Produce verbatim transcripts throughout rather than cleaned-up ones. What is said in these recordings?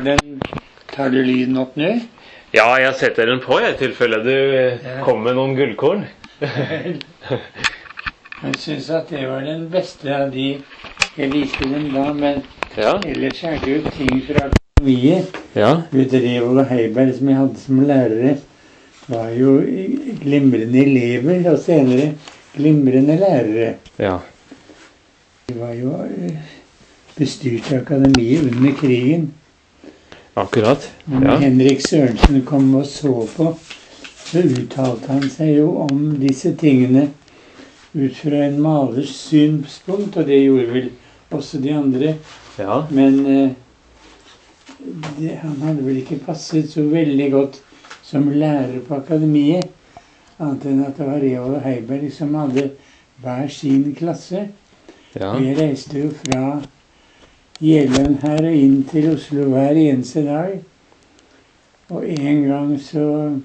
den, tar du lyden opp nå? Ja, jeg setter den på, i tilfelle du Ja. kommer med noen gullkorn. Jeg synes at det var den beste av de. Jeg viste dem da, men Ja, ellers er det jo ting fra akademiet. ja, Ved Revold og Heiberg, som jeg hadde som lærere, var jo glimrende elever, og senere glimrende lærere. ja. De var jo eh, bestyrt av akademiet under krigen. Akkurat. Og når Ja, Henrik Sørensen kom og så på, så uttalte han seg jo om disse tingene ut fra en malers synspunkt, og det gjorde vel også de andre. ja, Men eh, det, han hadde vel ikke passet så veldig godt som lærer på akademiet, annet enn at det var Revold og Heiberg som hadde hver sin klasse. ja, Og jeg reiste jo fra Jeløen her og inn til Oslo hver eneste dag. Og en gang så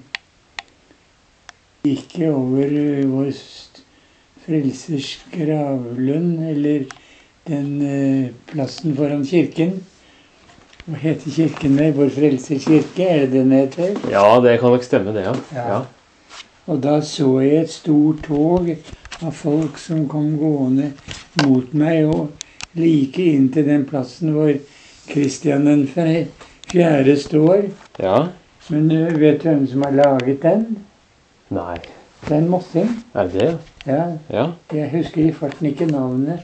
gikk jeg over eh, vår st- frelsers gravlund, eller den eh, plassen foran kirken. Hva heter kirken der? Vår frelsers kirke, er det den heter? ja, det kan nok stemme det, ja. Ja. Ja, Og da så jeg et stort tog av folk som kom gående mot meg, og like inn til den plassen hvor Kristian den fe- fjerde står. ja. Men ø, vet du hvem som har laget den? Nei, Det er en mossing. er det det? Ja, Ja. jeg husker i farten ikke navnet.